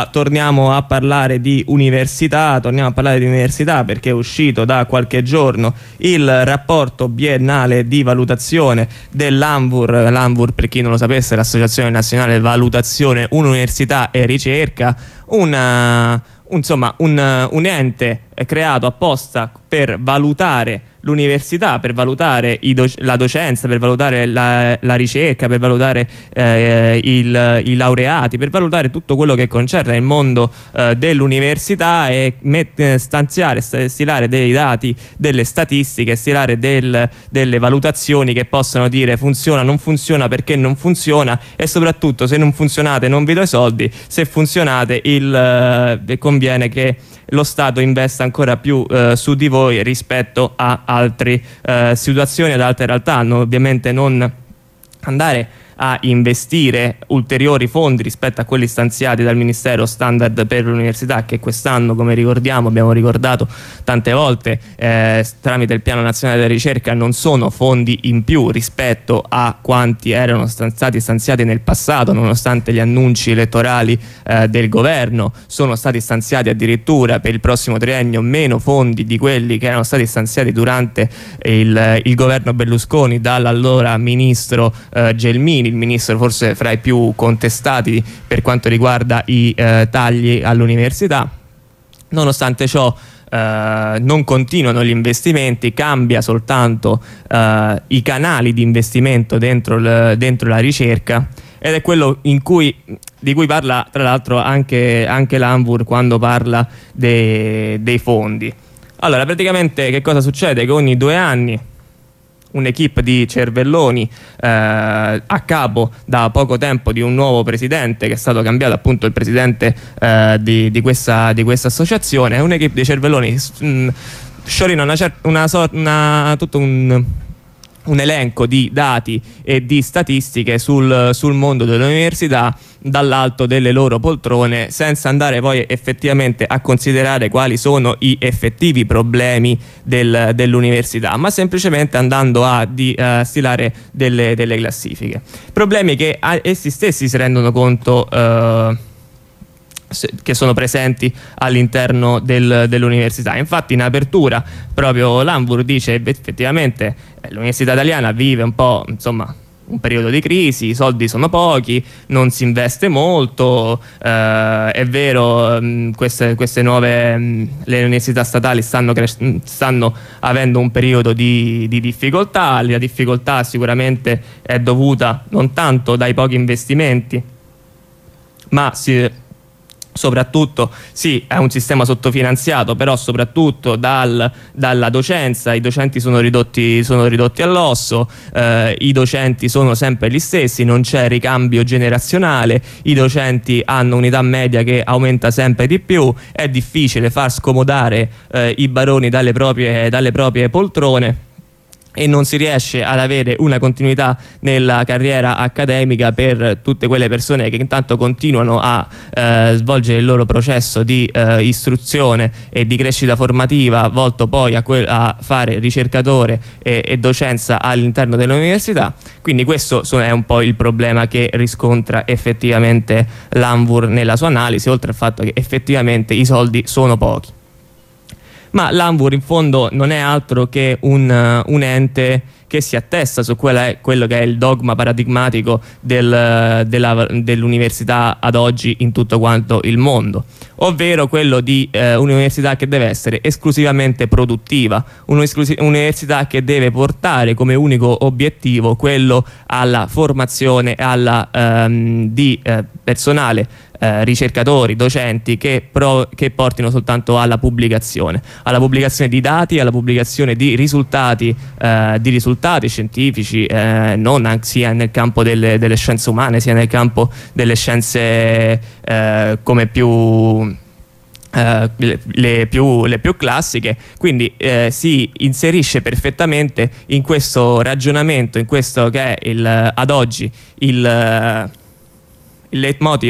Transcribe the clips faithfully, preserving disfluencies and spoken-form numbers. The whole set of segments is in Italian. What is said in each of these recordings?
torniamo a parlare di università, torniamo a parlare di università perché è uscito da qualche giorno il rapporto biennale di valutazione dell'ANVUR. L'ANVUR, per chi non lo sapesse, è l'Associazione Nazionale Valutazione Università e Ricerca, una, insomma un, un ente creato apposta per valutare l'università, per valutare i do la docenza, per valutare la, la ricerca, per valutare eh, il, i laureati, per valutare tutto quello che concerne il mondo eh, dell'università e stanziare, stilare dei dati, delle statistiche, stilare del, delle valutazioni che possano dire funziona, non funziona, perché non funziona, e soprattutto se non funzionate non vi do i soldi, se funzionate il, eh, conviene che lo Stato investa ancora più eh, su di voi rispetto a altre eh, situazioni, ad altre realtà. No, ovviamente non andare a investire ulteriori fondi rispetto a quelli stanziati dal Ministero Standard per l'Università, che quest'anno, come ricordiamo, abbiamo ricordato tante volte, eh, tramite il Piano Nazionale della Ricerca non sono fondi in più rispetto a quanti erano stati stanziati nel passato, nonostante gli annunci elettorali eh, del governo. Sono stati stanziati addirittura per il prossimo triennio meno fondi di quelli che erano stati stanziati durante il, il governo Berlusconi dall'allora ministro eh, Gelmini, il ministro forse fra i più contestati per quanto riguarda i eh, tagli all'università. Nonostante ciò eh, non continuano gli investimenti, cambia soltanto eh, i canali di investimento dentro, il, dentro la ricerca, ed è quello in cui, di cui parla tra l'altro anche, anche l'ANVUR quando parla de, dei fondi. Allora, praticamente che cosa succede? Che ogni due anni un'equipe di cervelloni eh, a capo da poco tempo di un nuovo presidente, che è stato cambiato appunto il presidente eh, di, di questa di questa associazione, un'equipe di cervelloni mh, sciorina una, una, una, tutto un un elenco di dati e di statistiche sul, sul mondo dell'università dall'alto delle loro poltrone, senza andare poi effettivamente a considerare quali sono i effettivi problemi del, dell'università, ma semplicemente andando a di, uh, stilare delle, delle classifiche. Problemi che a, essi stessi si rendono conto uh, che sono presenti all'interno del, dell'università. Infatti in apertura proprio l'ANVUR dice effettivamente eh, l'università italiana vive un po', insomma, un periodo di crisi, i soldi sono pochi, non si investe molto, eh, è vero, mh, queste, queste nuove, mh, le università statali stanno, stanno avendo un periodo di, di difficoltà. La difficoltà sicuramente è dovuta non tanto dai pochi investimenti, ma si soprattutto sì, è un sistema sottofinanziato, però soprattutto dal, dalla docenza. I docenti sono ridotti, sono ridotti all'osso, eh, i docenti sono sempre gli stessi, non c'è ricambio generazionale, i docenti hanno un'età media che aumenta sempre di più, è difficile far scomodare eh, i baroni dalle proprie, dalle proprie poltrone, e non si riesce ad avere una continuità nella carriera accademica per tutte quelle persone che intanto continuano a eh, svolgere il loro processo di eh, istruzione e di crescita formativa, volto poi a, a fare ricercatore e, e docenza all'interno dell'università. Quindi questo è un po' il problema che riscontra effettivamente l'ANVUR nella sua analisi, oltre al fatto che effettivamente i soldi sono pochi. Ma l'ANVUR in fondo non è altro che un, uh, un ente che si attesta su quella, quello che è il dogma paradigmatico del, dell'università ad oggi in tutto quanto il mondo, ovvero quello di eh, un'università che deve essere esclusivamente produttiva, un'università che deve portare come unico obiettivo quello alla formazione alla, ehm, di eh, personale, Eh, ricercatori, docenti che, pro, che portino soltanto alla pubblicazione, alla pubblicazione di dati, alla pubblicazione di risultati, eh, di risultati scientifici, eh, non sia nel campo delle, delle scienze umane, sia nel campo delle scienze eh, come più Uh, le, le, più, le più classiche. Quindi eh, si inserisce perfettamente in questo ragionamento, in questo che è il, ad oggi il, il leitmotiv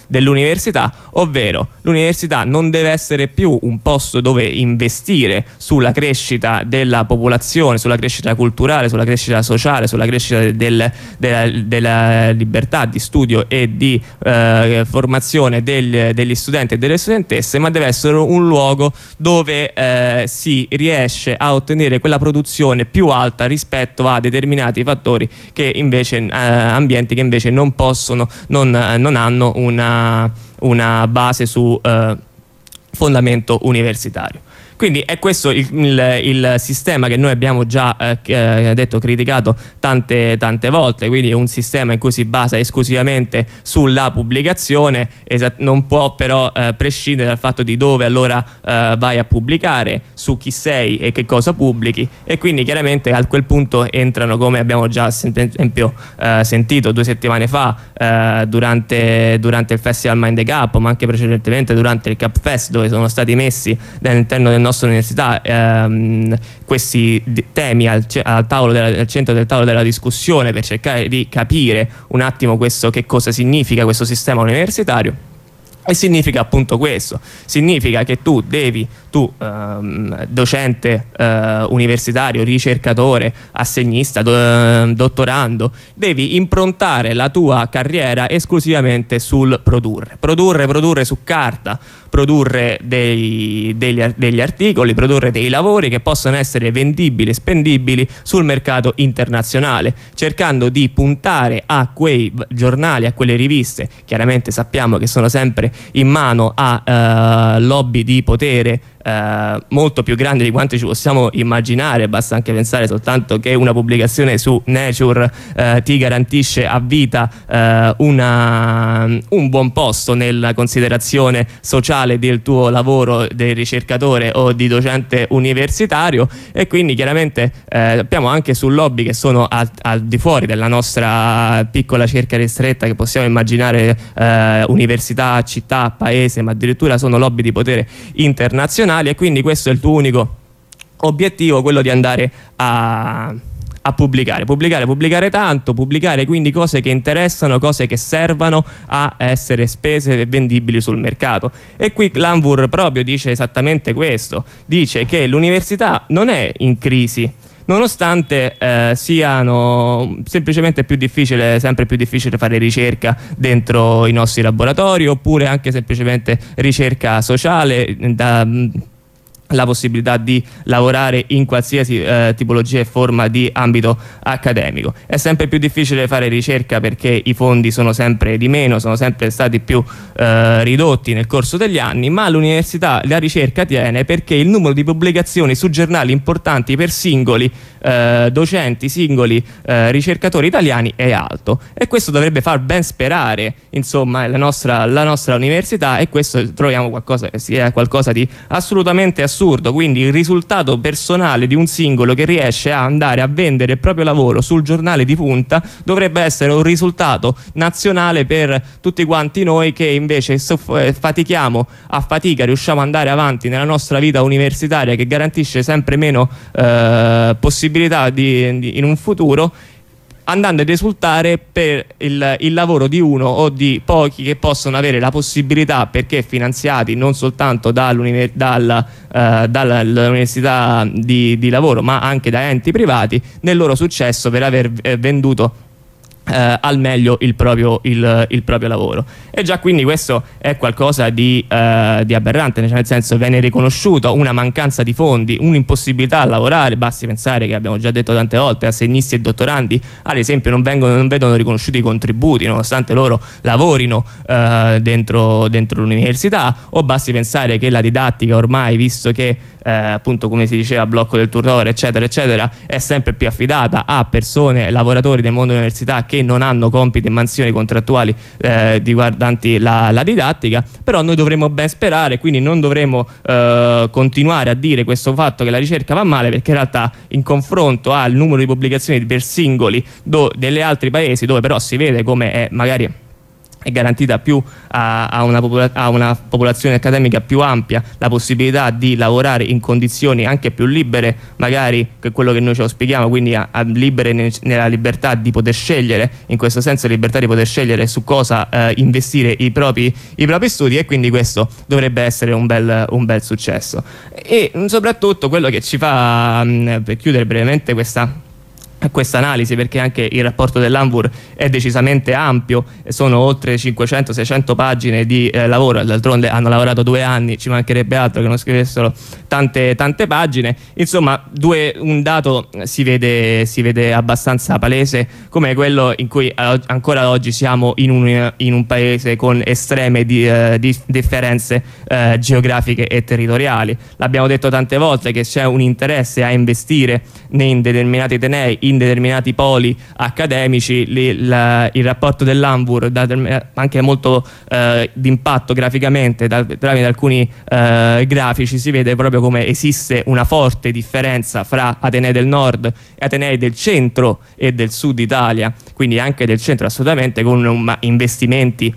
dell'università, ovvero l'università non deve essere più un posto dove investire sulla crescita della popolazione, sulla crescita culturale, sulla crescita sociale, sulla crescita del, della, della libertà di studio e di eh, formazione degli, degli studenti e delle studentesse, ma deve essere un luogo dove eh, si riesce a ottenere quella produzione più alta rispetto a determinati fattori che invece eh, ambienti che invece non possono, non, non hanno una, una base su eh, fondamento universitario. Quindi è questo il, il, il sistema che noi abbiamo già eh, detto, criticato tante, tante volte, quindi è un sistema in cui si basa esclusivamente sulla pubblicazione, non può però eh, prescindere dal fatto di dove allora eh, vai a pubblicare, su chi sei e che cosa pubblichi, e quindi chiaramente a quel punto entrano, come abbiamo già per esempio eh, sentito due settimane fa eh, durante, durante il Festival Mind the Gap, ma anche precedentemente durante il Cap Fest, dove sono stati messi all'interno del nostra università ehm, questi temi al, al, tavolo della, al centro del tavolo della discussione, per cercare di capire un attimo questo, che cosa significa questo sistema universitario. E significa appunto questo, significa che tu devi, tu ehm, docente eh, universitario, ricercatore, assegnista, do, dottorando, devi improntare la tua carriera esclusivamente sul produrre, produrre, produrre su carta, produrre dei, degli, degli articoli, produrre dei lavori che possono essere vendibili, spendibili sul mercato internazionale, cercando di puntare a quei giornali, a quelle riviste, chiaramente sappiamo che sono sempre in mano a uh, lobby di potere Uh, molto più grandi di quanto ci possiamo immaginare. Basta anche pensare soltanto che una pubblicazione su Nature uh, ti garantisce a vita uh, una, un buon posto nella considerazione sociale del tuo lavoro del ricercatore o di docente universitario, e quindi chiaramente uh, abbiamo anche su lobby che sono al, al di fuori della nostra piccola cerca ristretta che possiamo immaginare, uh, università, città, paese, ma addirittura sono lobby di potere internazionali. E quindi questo è il tuo unico obiettivo, quello di andare a, a pubblicare, pubblicare, pubblicare tanto, pubblicare quindi cose che interessano, cose che servano a essere spese e vendibili sul mercato. E qui l'Anvur proprio dice esattamente questo, dice che l'università non è in crisi, nonostante eh, siano semplicemente più difficile, sempre più difficile fare ricerca dentro i nostri laboratori, oppure anche semplicemente ricerca sociale, da, la possibilità di lavorare in qualsiasi eh, tipologia e forma di ambito accademico. È sempre più difficile fare ricerca perché i fondi sono sempre di meno, sono sempre stati più eh, ridotti nel corso degli anni, ma l'università, la ricerca tiene perché il numero di pubblicazioni su giornali importanti per singoli eh, docenti, singoli eh, ricercatori italiani è alto, e questo dovrebbe far ben sperare insomma la nostra, la nostra università, e questo troviamo qualcosa che sia qualcosa di assolutamente assurdo. Quindi il risultato personale di un singolo che riesce a andare a vendere il proprio lavoro sul giornale di punta dovrebbe essere un risultato nazionale per tutti quanti noi che invece fatichiamo a fatica, riusciamo ad andare avanti nella nostra vita universitaria, che garantisce sempre meno eh, possibilità di, di, in un futuro, andando ad esultare per il, il lavoro di uno o di pochi che possono avere la possibilità, perché finanziati non soltanto dall'università dal, uh, dall'università di, di lavoro, ma anche da enti privati, nel loro successo per aver eh, venduto Uh, al meglio il proprio, il, il proprio lavoro. E già quindi questo è qualcosa di, uh, di aberrante, cioè nel senso viene riconosciuto una mancanza di fondi, un'impossibilità a lavorare. Basti pensare che abbiamo già detto tante volte, assegnisti e dottorandi ad esempio non, vengono, non vedono riconosciuti i contributi nonostante loro lavorino uh, dentro, dentro l'università, o basti pensare che la didattica ormai, visto che Eh, appunto come si diceva, blocco del turnover eccetera eccetera, è sempre più affidata a persone, lavoratori del mondo dell'università che non hanno compiti e mansioni contrattuali eh, riguardanti la, la didattica. Però noi dovremmo ben sperare, quindi non dovremmo eh, continuare a dire questo fatto che la ricerca va male, perché in realtà in confronto al numero di pubblicazioni per singoli do, delle altri paesi, dove però si vede come è magari è garantita più a, a, una popol- a una popolazione accademica più ampia la possibilità di lavorare in condizioni anche più libere, magari che quello che noi ci auspichiamo, quindi a, a libere ne- nella libertà di poter scegliere, in questo senso libertà di poter scegliere su cosa eh, investire i propri, i propri studi, e quindi questo dovrebbe essere un bel, un bel successo. E soprattutto quello che ci fa, mh, per chiudere brevemente questa questa analisi, perché anche il rapporto dell'Anvur è decisamente ampio, sono oltre cinquecento seicento pagine di eh, lavoro, d'altronde hanno lavorato due anni, ci mancherebbe altro che non scrivessero tante, tante pagine. Insomma, due, un dato si vede, si vede abbastanza palese, come quello in cui eh, ancora oggi siamo in un, in un paese con estreme di, eh, di differenze eh, geografiche e territoriali. L'abbiamo detto tante volte che c'è un interesse a investire in determinati atenei, in determinati poli accademici. Li, la, il rapporto dell'Anvur anche molto eh, d'impatto graficamente, da, tramite alcuni eh, grafici si vede proprio come esiste una forte differenza fra atenei del nord e atenei del centro e del sud Italia, quindi anche del centro assolutamente, con um, investimenti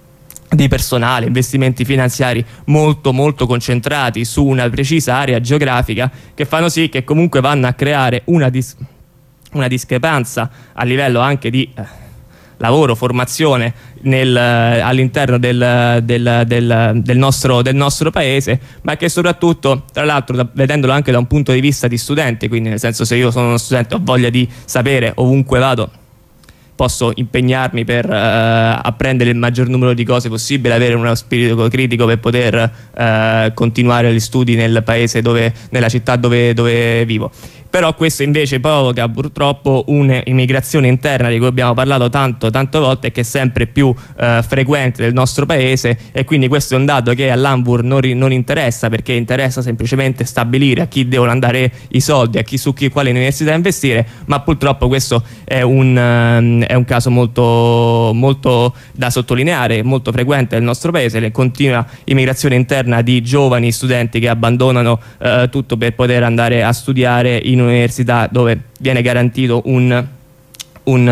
di personale, investimenti finanziari molto molto concentrati su una precisa area geografica, che fanno sì che comunque vanno a creare una, dis una discrepanza a livello anche di eh, lavoro, formazione nel, eh, all'interno del, del, del, del, nostro, del nostro paese, ma che soprattutto, tra l'altro, da, vedendolo anche da un punto di vista di studente, quindi nel senso, se io sono uno studente ho voglia di sapere ovunque vado, posso impegnarmi per uh, apprendere il maggior numero di cose possibile, avere uno spirito critico per poter uh, continuare gli studi nel paese dove, nella città dove, dove vivo. Però questo invece provoca purtroppo un'immigrazione interna di cui abbiamo parlato tanto, tante volte, che è sempre più uh, frequente nel nostro paese, e quindi questo è un dato che all'Anvur non, non interessa, perché interessa semplicemente stabilire a chi devono andare i soldi, a chi, su chi, quale università investire, ma purtroppo questo è un, um, è un caso molto, molto da sottolineare, molto frequente nel nostro paese, la continua immigrazione interna di giovani studenti che abbandonano uh, tutto per poter andare a studiare in università dove viene garantito un, un,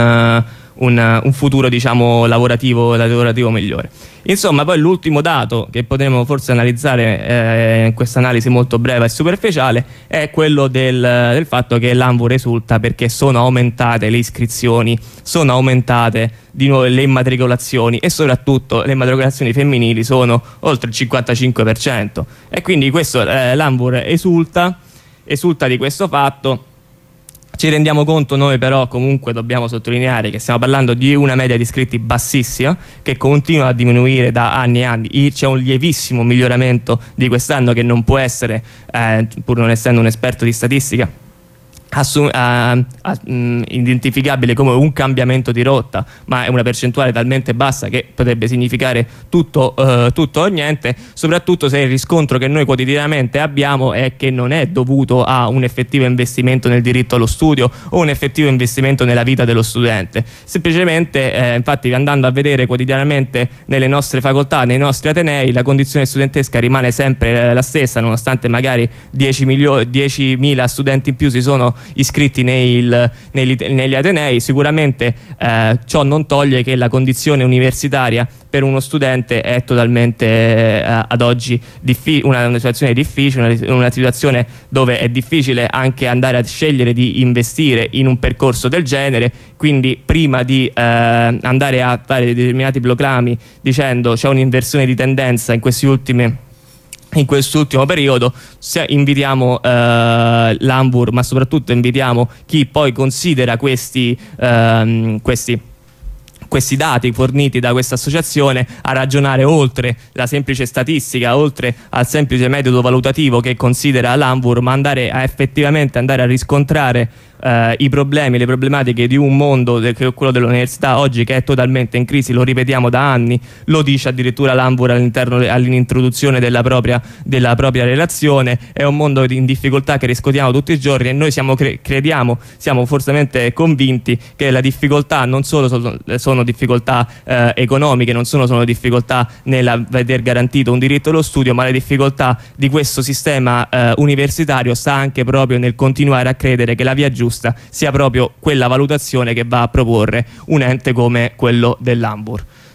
un, un futuro, diciamo, lavorativo, lavorativo migliore. Insomma, poi l'ultimo dato che potremmo forse analizzare eh, in questa analisi molto breve e superficiale è quello del, del fatto che l'Anvur risulta perché sono aumentate le iscrizioni, sono aumentate di nuovo le immatricolazioni, e soprattutto le immatricolazioni femminili sono oltre il cinquantacinque per cento, e quindi questo eh, l'Anvur esulta esulta di questo fatto. Ci rendiamo conto noi, però comunque dobbiamo sottolineare che stiamo parlando di una media di iscritti bassissima, che continua a diminuire da anni e anni. C'è un lievissimo miglioramento di quest'anno che non può essere, eh, pur non essendo un esperto di statistica, Assum a, a, mh, identificabile come un cambiamento di rotta, ma è una percentuale talmente bassa che potrebbe significare tutto, uh, tutto o niente, soprattutto se il riscontro che noi quotidianamente abbiamo è che non è dovuto a un effettivo investimento nel diritto allo studio o un effettivo investimento nella vita dello studente. Semplicemente, eh, infatti, andando a vedere quotidianamente nelle nostre facoltà, nei nostri atenei, la condizione studentesca rimane sempre eh, la stessa, nonostante magari diecimila studenti in più si sono iscritti nei, nei, negli atenei. Sicuramente eh, ciò non toglie che la condizione universitaria per uno studente è totalmente eh, ad oggi una, una situazione difficile, una, una situazione dove è difficile anche andare a scegliere di investire in un percorso del genere. Quindi prima di eh, andare a fare determinati proclami dicendo c'è un'inversione di tendenza in questi ultimi in quest'ultimo periodo, se invitiamo eh, l'Anvur, ma soprattutto invitiamo chi poi considera questi, ehm, questi, questi dati forniti da questa associazione a ragionare oltre la semplice statistica, oltre al semplice metodo valutativo che considera l'Anvur, ma andare a effettivamente andare a riscontrare Uh, i problemi, le problematiche di un mondo, che è quello dell'università oggi, che è totalmente in crisi. Lo ripetiamo da anni, lo dice addirittura l'Anvur all'interno, all'introduzione della propria, della propria relazione. È un mondo in difficoltà che riscontriamo tutti i giorni, e noi siamo, cre crediamo, siamo fortemente convinti che la difficoltà non solo sono, sono difficoltà uh, economiche, non sono solo difficoltà nel veder garantito un diritto allo studio, ma le difficoltà di questo sistema uh, universitario sta anche proprio nel continuare a credere che la via giusta sia proprio quella valutazione che va a proporre un ente come quello dell'Anvur.